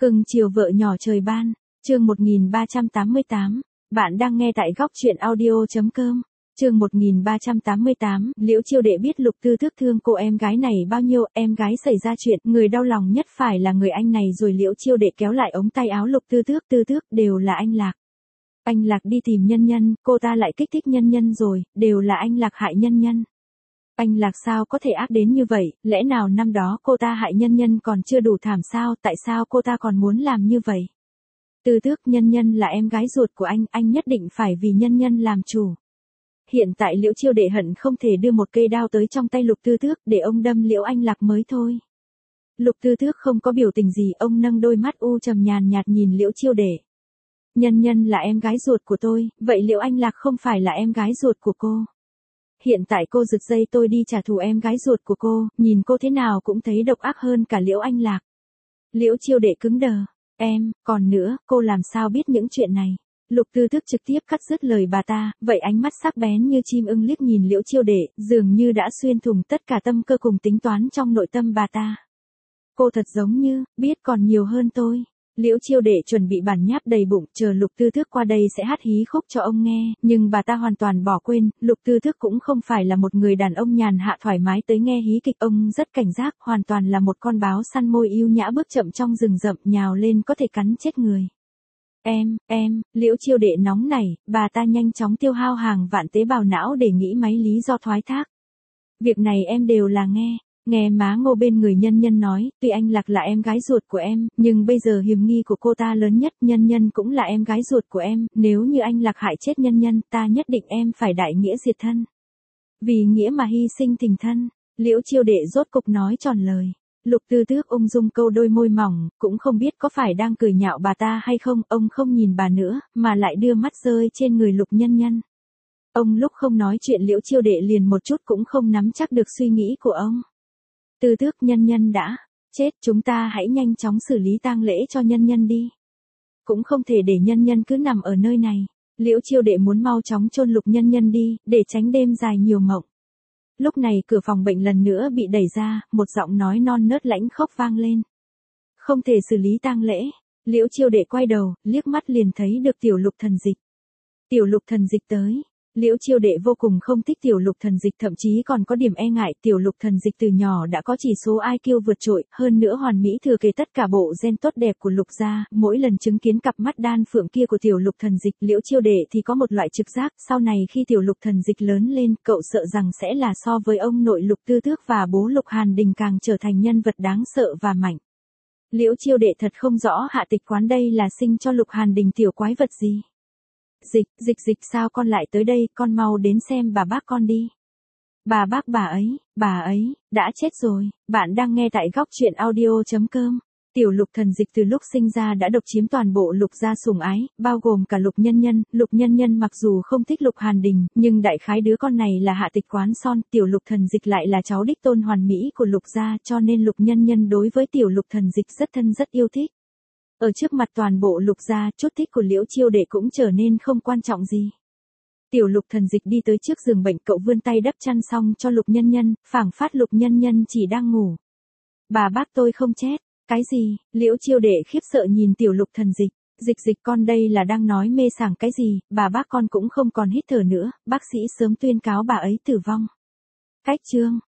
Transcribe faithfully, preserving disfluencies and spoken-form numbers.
Cưng chiều vợ nhỏ trời ban, chương một nghìn ba trăm tám mươi tám, bạn đang nghe tại góc truyện audio.com, chương một nghìn ba trăm tám mươi tám, Liễu Chiêu Đệ biết Lục Tư Tước thương cô em gái này bao nhiêu, em gái xảy ra chuyện, người đau lòng nhất phải là người anh này rồi. Liễu Chiêu Đệ kéo lại ống tay áo Lục Tư Tước, Tư Tước, đều là anh Lạc. Anh Lạc đi tìm Nhân Nhân, cô ta lại kích thích Nhân Nhân rồi, đều là anh Lạc hại Nhân Nhân. Anh Lạc sao có thể ác đến như vậy, lẽ nào năm đó cô ta hại Nhân Nhân còn chưa đủ thảm sao, tại sao cô ta còn muốn làm như vậy? Tư Tước, Nhân Nhân là em gái ruột của anh, anh nhất định phải vì Nhân Nhân làm chủ. Hiện tại Liễu Chiêu Đệ hận không thể đưa một cây đao tới trong tay Lục Tư Tước để ông đâm Liễu Anh Lạc mới thôi. Lục Tư Tước không có biểu tình gì, ông nâng đôi mắt u trầm nhàn nhạt nhìn Liễu Chiêu Đệ. Nhân Nhân là em gái ruột của tôi, vậy Liễu Anh Lạc không phải là em gái ruột của cô. Hiện tại cô giật dây tôi đi trả thù em gái ruột của cô, nhìn cô thế nào cũng thấy độc ác hơn cả Liễu Anh Lạc. Liễu Chiêu Đệ cứng đờ. Em, còn nữa, cô làm sao biết những chuyện này? Lục Tư Tước trực tiếp cắt dứt lời bà ta, vậy ánh mắt sắc bén như chim ưng liếc nhìn Liễu Chiêu Đệ, dường như đã xuyên thủng tất cả tâm cơ cùng tính toán trong nội tâm bà ta. Cô thật giống như, biết còn nhiều hơn tôi. Liễu Chiêu Đệ chuẩn bị bản nháp đầy bụng, chờ Lục Tư Tước qua đây sẽ hát hí khúc cho ông nghe, nhưng bà ta hoàn toàn bỏ quên, Lục Tư Tước cũng không phải là một người đàn ông nhàn hạ thoải mái tới nghe hí kịch, ông rất cảnh giác, hoàn toàn là một con báo săn môi yêu nhã bước chậm trong rừng rậm, nhào lên có thể cắn chết người. Em, em, Liễu Chiêu Đệ nóng nảy, bà ta nhanh chóng tiêu hao hàng vạn tế bào não để nghĩ mấy lý do thoái thác. Việc này em đều là nghe. Nghe má Ngô bên người Nhân Nhân nói, tuy anh Lạc là em gái ruột của em, nhưng bây giờ hiểm nghi của cô ta lớn nhất, Nhân Nhân cũng là em gái ruột của em, nếu như anh Lạc hại chết Nhân Nhân, ta nhất định em phải đại nghĩa diệt thân. Vì nghĩa mà hy sinh tình thân, Liễu Chiêu Đệ rốt cục nói tròn lời. Lục Tư Tước ung dung câu đôi môi mỏng, cũng không biết có phải đang cười nhạo bà ta hay không, ông không nhìn bà nữa, mà lại đưa mắt rơi trên người Lục Nhân Nhân. Ông lúc không nói chuyện Liễu Chiêu Đệ liền một chút cũng không nắm chắc được suy nghĩ của ông. Tư Tước, Nhân Nhân đã chết, chúng ta hãy nhanh chóng xử lý tang lễ cho Nhân Nhân đi. Cũng không thể để Nhân Nhân cứ nằm ở nơi này. Liễu Chiêu Đệ muốn mau chóng chôn Lục Nhân Nhân đi, để tránh đêm dài nhiều mộng. Lúc này cửa phòng bệnh lần nữa bị đẩy ra, một giọng nói non nớt lãnh khốc vang lên. Không thể xử lý tang lễ. Liễu Chiêu Đệ quay đầu, liếc mắt liền thấy được Tiểu Lục Thần Dịch. Tiểu Lục Thần Dịch tới. Liễu Chiêu Đệ vô cùng không thích Tiểu Lục Thần Dịch, thậm chí còn có điểm e ngại. Tiểu Lục Thần Dịch từ nhỏ đã có chỉ số i kiu vượt trội, hơn nữa hoàn mỹ thừa kế tất cả bộ gen tốt đẹp của Lục gia. Mỗi lần chứng kiến cặp mắt đan phượng kia của Tiểu Lục Thần Dịch, Liễu Chiêu Đệ thì có một loại trực giác, sau này khi Tiểu Lục Thần Dịch lớn lên, cậu sợ rằng sẽ là so với ông nội Lục Tư Tước và bố Lục Hàn Đình càng trở thành nhân vật đáng sợ và mạnh. Liễu Chiêu Đệ thật không rõ Hạ Tịch Quán đây là sinh cho Lục Hàn Đình tiểu quái vật gì. Dịch, dịch dịch sao con lại tới đây, con mau đến xem bà bác con đi. Bà bác bà ấy, bà ấy, đã chết rồi. Bạn đang nghe tại góc truyện audio.com. Tiểu Lục Thần Dịch từ lúc sinh ra đã độc chiếm toàn bộ Lục gia sủng ái, bao gồm cả Lục Nhân Nhân. Lục Nhân Nhân mặc dù không thích Lục Hàn Đình, nhưng đại khái đứa con này là Hạ Tịch Quán son, Tiểu Lục Thần Dịch lại là cháu đích tôn hoàn mỹ của Lục gia, cho nên Lục Nhân Nhân đối với Tiểu Lục Thần Dịch rất thân rất yêu thích. Ở trước mặt toàn bộ Lục gia, chút thích của Liễu Chiêu Đệ cũng trở nên không quan trọng gì. Tiểu Lục Thần Dịch đi tới trước giường bệnh, cậu vươn tay đắp chăn xong cho Lục Nhân Nhân, phảng phất Lục Nhân Nhân chỉ đang ngủ. Bà bác tôi không chết. Cái gì? Liễu Chiêu Đệ khiếp sợ nhìn Tiểu Lục Thần Dịch. Dịch dịch con đây là đang nói mê sảng cái gì, bà bác con cũng không còn hít thở nữa, bác sĩ sớm tuyên cáo bà ấy tử vong. Cách chương.